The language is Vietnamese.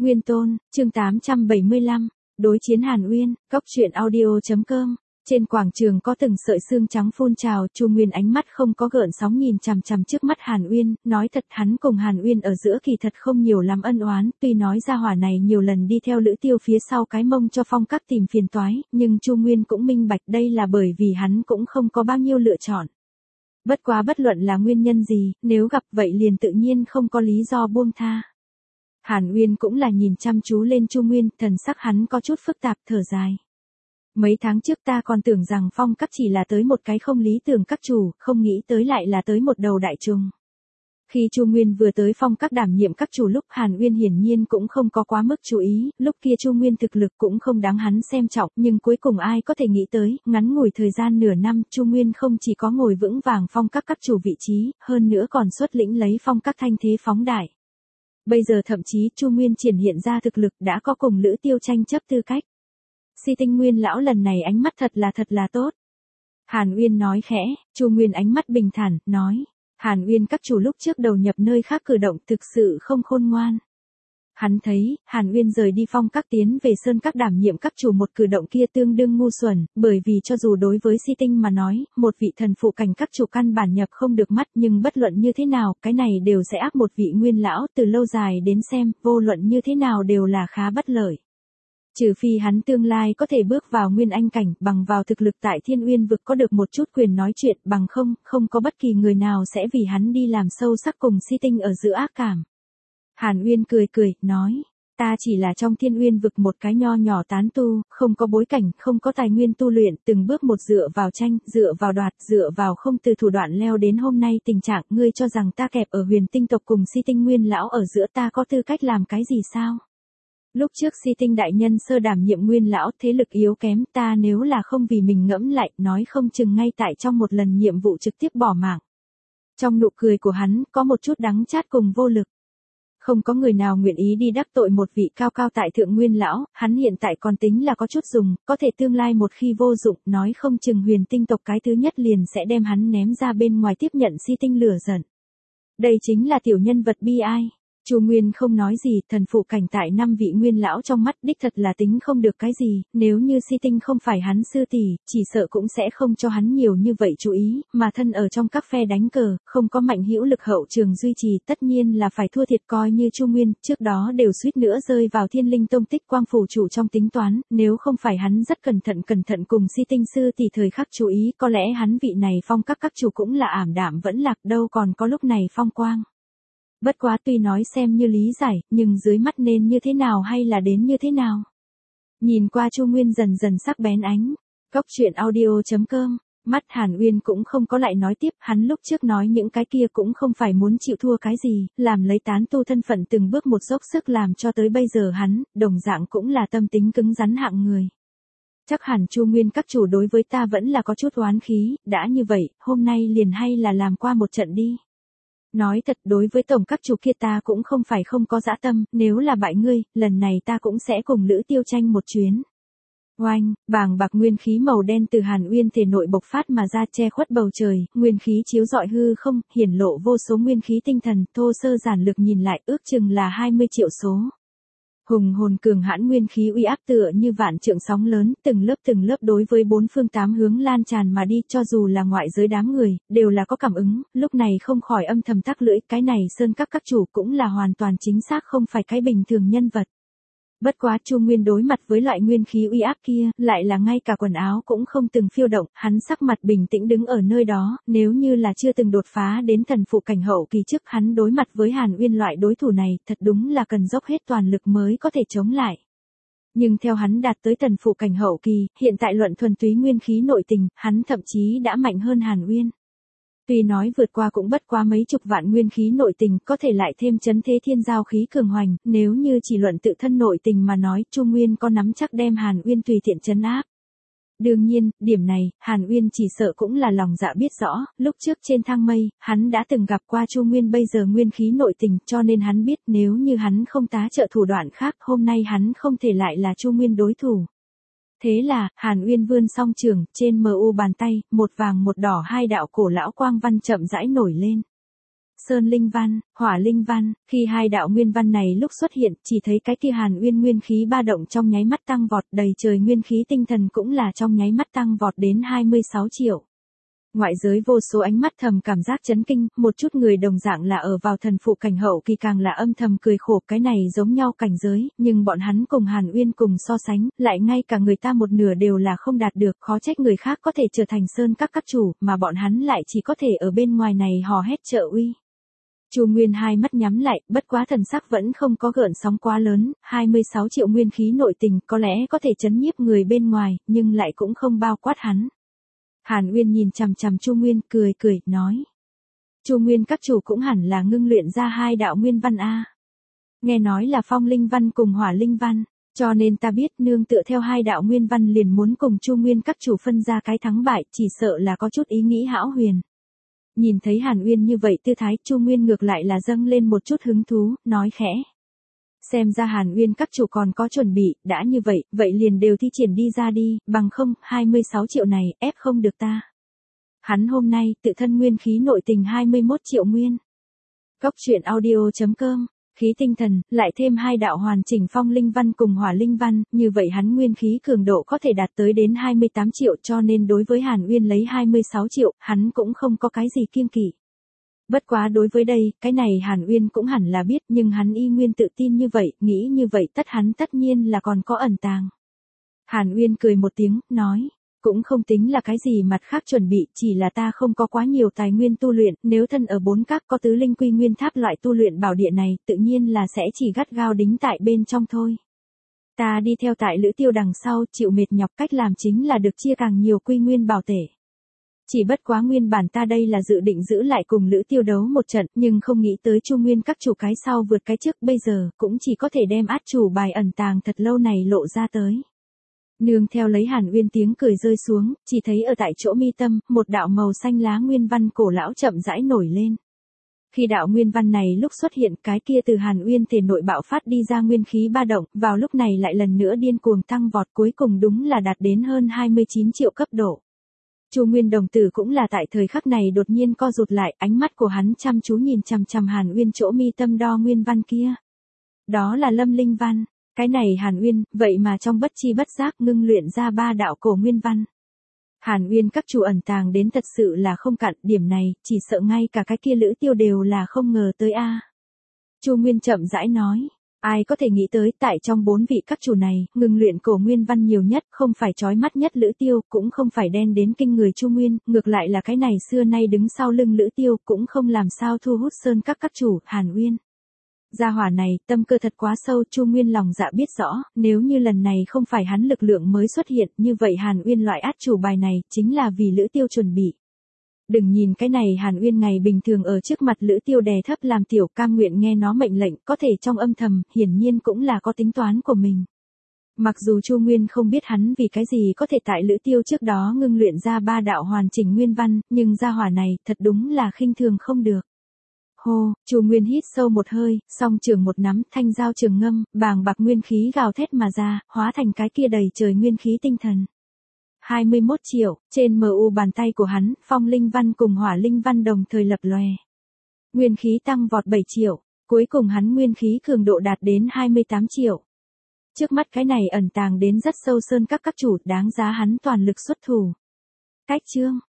Nguyên Tôn, chương 875, đối chiến Hàn Uyên, Cốc truyện audio.com. Trên quảng trường có từng sợi xương trắng phun trào, Chu Nguyên ánh mắt không có gợn sóng nhìn chằm chằm trước mắt Hàn Uyên, nói thật hắn cùng Hàn Uyên ở giữa kỳ thật không nhiều lắm ân oán, tuy nói gia hỏa này nhiều lần đi theo Lữ Tiêu phía sau cái mông cho Phong Các tìm phiền toái, nhưng Chu Nguyên cũng minh bạch đây là bởi vì hắn cũng không có bao nhiêu lựa chọn. Bất quá bất luận là nguyên nhân gì, nếu gặp vậy liền tự nhiên không có lý do buông tha. Hàn Uyên cũng là nhìn chăm chú lên Chu Nguyên, thần sắc hắn có chút phức tạp thở dài. Mấy tháng trước ta còn tưởng rằng Phong Các chỉ là tới một cái không lý tưởng các chủ, không nghĩ tới lại là tới một đầu đại trùng. Khi Chu Nguyên vừa tới Phong Các đảm nhiệm các chủ lúc Hàn Uyên hiển nhiên cũng không có quá mức chú ý, lúc kia Chu Nguyên thực lực cũng không đáng hắn xem trọng, nhưng cuối cùng ai có thể nghĩ tới, ngắn ngủi thời gian nửa năm, Chu Nguyên không chỉ có ngồi vững vàng Phong Các các chủ vị trí, hơn nữa còn xuất lĩnh lấy Phong Các thanh thế phóng đại. Bây giờ thậm chí Chu Nguyên triển hiện ra thực lực đã có cùng Lữ Tiêu tranh chấp tư cách. Si Tinh Nguyên lão lần này ánh mắt thật là tốt. Hàn Uyên nói khẽ, Chu Nguyên ánh mắt bình thản, nói. Hàn Uyên các chủ lúc trước đầu nhập nơi khác cử động thực sự không khôn ngoan. Hắn thấy, Hàn Uyên rời đi Phong Các tiến về Sơn Các đảm nhiệm các chủ một cử động kia tương đương ngu xuẩn, bởi vì cho dù đối với Si Tinh mà nói, một vị thần phụ cảnh các chủ căn bản nhập không được mắt nhưng bất luận như thế nào, cái này đều sẽ áp một vị nguyên lão từ lâu dài đến xem, vô luận như thế nào đều là khá bất lợi. Trừ phi hắn tương lai có thể bước vào nguyên anh cảnh, bằng vào thực lực tại Thiên Uyên vực có được một chút quyền nói chuyện, bằng không có bất kỳ người nào sẽ vì hắn đi làm sâu sắc cùng Si Tinh ở giữa ác cảm. Hàn Uyên cười, nói, ta chỉ là trong Thiên Uyên vực một cái nho nhỏ tán tu, không có bối cảnh, không có tài nguyên tu luyện, từng bước một dựa vào tranh, dựa vào đoạt, dựa vào không từ thủ đoạn leo đến hôm nay tình trạng, ngươi cho rằng ta kẹp ở Huyền Tinh tộc cùng Si Tinh Nguyên lão ở giữa ta có tư cách làm cái gì sao? Lúc trước Si Tinh đại nhân sơ đảm nhiệm nguyên lão thế lực yếu kém, ta nếu là không vì mình ngẫm lại, nói không chừng ngay tại trong một lần nhiệm vụ trực tiếp bỏ mạng. Trong nụ cười của hắn, có một chút đắng chát cùng vô lực. Không có người nào nguyện ý đi đắc tội một vị cao tại thượng nguyên lão, hắn hiện tại còn tính là có chút dùng, có thể tương lai một khi vô dụng, nói không chừng Huyền Tinh tộc cái thứ nhất liền sẽ đem hắn ném ra bên ngoài tiếp nhận Si Tinh lửa giận. Đây chính là tiểu nhân vật bi ai. Chu Nguyên không nói gì, thần phụ cảnh tại 5 vị nguyên lão trong mắt đích thật là tính không được cái gì, nếu như Si Tinh không phải hắn sư tỷ, chỉ sợ cũng sẽ không cho hắn nhiều như vậy chú ý, mà thân ở trong các phe đánh cờ, không có mạnh hữu lực hậu trường duy trì, tất nhiên là phải thua thiệt coi như Chu Nguyên, trước đó đều suýt nữa rơi vào Thiên Linh Tông Tích Quang phủ chủ trong tính toán, nếu không phải hắn rất cẩn thận cùng Si Tinh sư tỷ thời khắc chú ý, có lẽ hắn vị này Phong các chủ cũng là ảm đạm vẫn lạc đâu còn có lúc này phong quang. Bất quá tuy nói xem như lý giải, nhưng dưới mắt nên như thế nào hay là đến như thế nào? Nhìn qua Chu Nguyên dần sắc bén ánh. Cốc truyện audio.com. Mắt Hàn Uyên cũng không có lại nói tiếp, hắn lúc trước nói những cái kia cũng không phải muốn chịu thua cái gì, làm lấy tán tu thân phận từng bước một dốc sức làm cho tới bây giờ hắn, đồng dạng cũng là tâm tính cứng rắn hạng người. Chắc hẳn Chu Nguyên các chủ đối với ta vẫn là có chút oán khí, đã như vậy, hôm nay liền hay là làm qua một trận đi. Nói thật đối với tổng các chủ kia ta cũng không phải không có dã tâm, nếu là bại ngươi, lần này ta cũng sẽ cùng Lữ Tiêu tranh một chuyến. Oanh, bàng bạc nguyên khí màu đen từ Hàn Uyên thể nội bộc phát mà ra che khuất bầu trời, nguyên khí chiếu rọi hư không, hiển lộ vô số nguyên khí tinh thần, thô sơ giản lược nhìn lại ước chừng là 20 triệu số. Hùng hồn cường hãn nguyên khí uy áp tựa như vạn trượng sóng lớn, từng lớp đối với bốn phương tám hướng lan tràn mà đi, cho dù là ngoại giới đám người, đều là có cảm ứng, lúc này không khỏi âm thầm tắc lưỡi, cái này Sơn các chủ cũng là hoàn toàn chính xác không phải cái bình thường nhân vật. Bất quá Chu Nguyên đối mặt với loại nguyên khí uy áp kia, lại là ngay cả quần áo cũng không từng phiêu động, hắn sắc mặt bình tĩnh đứng ở nơi đó, nếu như là chưa từng đột phá đến thần phụ cảnh hậu kỳ trước hắn đối mặt với Hàn Uyên loại đối thủ này, thật đúng là cần dốc hết toàn lực mới có thể chống lại. Nhưng theo hắn đạt tới thần phụ cảnh hậu kỳ, hiện tại luận thuần túy nguyên khí nội tình, hắn thậm chí đã mạnh hơn Hàn Uyên. Tuy nói vượt qua cũng bất quá mấy chục vạn nguyên khí nội tình, có thể lại thêm chấn thế thiên giao khí cường hoành, nếu như chỉ luận tự thân nội tình mà nói, Chu Nguyên có nắm chắc đem Hàn Uyên tùy tiện trấn áp. Đương nhiên, điểm này, Hàn Uyên chỉ sợ cũng là lòng dạ biết rõ, lúc trước trên thang mây, hắn đã từng gặp qua Chu Nguyên bây giờ nguyên khí nội tình, cho nên hắn biết nếu như hắn không tá trợ thủ đoạn khác, hôm nay hắn không thể lại là Chu Nguyên đối thủ. Thế là, Hàn Uyên vươn song trường, trên mu bàn tay, một vàng một đỏ hai đạo cổ lão quang văn chậm rãi nổi lên. Sơn linh văn, hỏa linh văn, khi hai đạo nguyên văn này lúc xuất hiện, chỉ thấy cái kia Hàn Uyên nguyên khí ba động trong nháy mắt tăng vọt, đầy trời nguyên khí tinh thần cũng là trong nháy mắt tăng vọt đến 26 triệu. Ngoại giới vô số ánh mắt thầm cảm giác chấn kinh, một chút người đồng dạng là ở vào thần phụ cảnh hậu kỳ càng là âm thầm cười khổ, cái này giống nhau cảnh giới, nhưng bọn hắn cùng Hàn Uyên cùng so sánh, lại ngay cả người ta một nửa đều là không đạt được, khó trách người khác có thể trở thành sơn các chủ, mà bọn hắn lại chỉ có thể ở bên ngoài này hò hét trợ uy. Chu Nguyên hai mắt nhắm lại, bất quá thần sắc vẫn không có gợn sóng quá lớn, 26 triệu nguyên khí nội tình có lẽ có thể chấn nhiếp người bên ngoài, nhưng lại cũng không bao quát hắn. Hàn Uyên nhìn chằm chằm Chu Nguyên, cười cười, nói. Chu Nguyên các chủ cũng hẳn là ngưng luyện ra hai đạo nguyên văn a. Nghe nói là phong linh văn cùng hỏa linh văn, cho nên ta biết nương tựa theo hai đạo nguyên văn liền muốn cùng Chu Nguyên các chủ phân ra cái thắng bại, chỉ sợ là có chút ý nghĩ hão huyền. Nhìn thấy Hàn Uyên như vậy tư thái, Chu Nguyên ngược lại là dâng lên một chút hứng thú, nói khẽ. Xem ra Hàn Uyên các chủ còn có chuẩn bị, đã như vậy, vậy liền đều thi triển đi ra đi, bằng không, 26 triệu này, ép không được ta. Hắn hôm nay, tự thân nguyên khí nội tình 21 triệu nguyên. Góc truyện audio.com, khí tinh thần, lại thêm hai đạo hoàn chỉnh phong linh văn cùng hỏa linh văn, như vậy hắn nguyên khí cường độ có thể đạt tới đến 28 triệu, cho nên đối với Hàn Uyên lấy 26 triệu, hắn cũng không có cái gì kiêng kỵ. Bất quá đối với đây, cái này Hàn Uyên cũng hẳn là biết, nhưng hắn y nguyên tự tin như vậy, nghĩ như vậy hắn tất nhiên là còn có ẩn tàng. Hàn Uyên cười một tiếng, nói, cũng không tính là cái gì mặt khác chuẩn bị, chỉ là ta không có quá nhiều tài nguyên tu luyện, nếu thân ở 4 các có tứ linh quy nguyên tháp loại tu luyện bảo địa này, tự nhiên là sẽ chỉ gắt gao đính tại bên trong thôi. Ta đi theo tại Lữ Tiêu đằng sau, chịu mệt nhọc, cách làm chính là được chia càng nhiều quy nguyên bảo tể. Chỉ bất quá nguyên bản ta đây là dự định giữ lại cùng Lữ Tiêu đấu một trận, nhưng không nghĩ tới Chu Nguyên các chủ cái sau vượt cái trước, bây giờ cũng chỉ có thể đem át chủ bài ẩn tàng thật lâu này lộ ra tới. Nương theo lấy Hàn Uyên tiếng cười rơi xuống, chỉ thấy ở tại chỗ mi tâm, một đạo màu xanh lá nguyên văn cổ lão chậm rãi nổi lên. Khi đạo nguyên văn này lúc xuất hiện, cái kia từ Hàn Uyên thể nội bạo phát đi ra nguyên khí ba động, vào lúc này lại lần nữa điên cuồng tăng vọt, cuối cùng đúng là đạt đến hơn 29 triệu cấp độ. Chu Nguyên đồng tử cũng là tại thời khắc này đột nhiên co rụt lại, ánh mắt của hắn chăm chú nhìn chằm chằm Hàn Uyên chỗ mi tâm đo nguyên văn kia. Đó là Lâm Linh văn, cái này Hàn Uyên, vậy mà trong bất chi bất giác ngưng luyện ra 3 đạo cổ nguyên văn. Hàn Uyên các chủ ẩn tàng đến thật sự là không cạn, điểm này, chỉ sợ ngay cả cái kia Lữ Tiêu đều là không ngờ tới a. Chu Nguyên chậm rãi nói. Ai có thể nghĩ tới tại trong 4 vị các chủ này, ngừng luyện cổ nguyên văn nhiều nhất, không phải chói mắt nhất Lữ Tiêu, cũng không phải đen đến kinh người Chu Nguyên, ngược lại là cái này xưa nay đứng sau lưng Lữ Tiêu, cũng không làm sao thu hút sơn các chủ, Hàn Uyên. Gia hỏa này, tâm cơ thật quá sâu, Chu Nguyên lòng dạ biết rõ, nếu như lần này không phải hắn lực lượng mới xuất hiện, như vậy Hàn Uyên loại át chủ bài này, chính là vì Lữ Tiêu chuẩn bị. Đừng nhìn cái này Hàn Uyên ngày bình thường ở trước mặt Lữ Tiêu đè thấp làm tiểu, cam nguyện nghe nó mệnh lệnh, có thể trong âm thầm, hiển nhiên cũng là có tính toán của mình. Mặc dù Chu Nguyên không biết hắn vì cái gì có thể tại Lữ Tiêu trước đó ngưng luyện ra 3 đạo hoàn chỉnh nguyên văn, nhưng gia hỏa này, thật đúng là khinh thường không được. Hô, Chu Nguyên hít sâu một hơi, song trường một nắm, thanh dao trường ngâm, bàng bạc nguyên khí gào thét mà ra, hóa thành cái kia đầy trời nguyên khí tinh thần. 21 triệu, trên MU bàn tay của hắn, phong linh văn cùng hỏa linh văn đồng thời lập lòe. Nguyên khí tăng vọt 7 triệu, cuối cùng hắn nguyên khí cường độ đạt đến 28 triệu. Trước mắt cái này ẩn tàng đến rất sâu sơn các chủ, đáng giá hắn toàn lực xuất thủ. Cách chương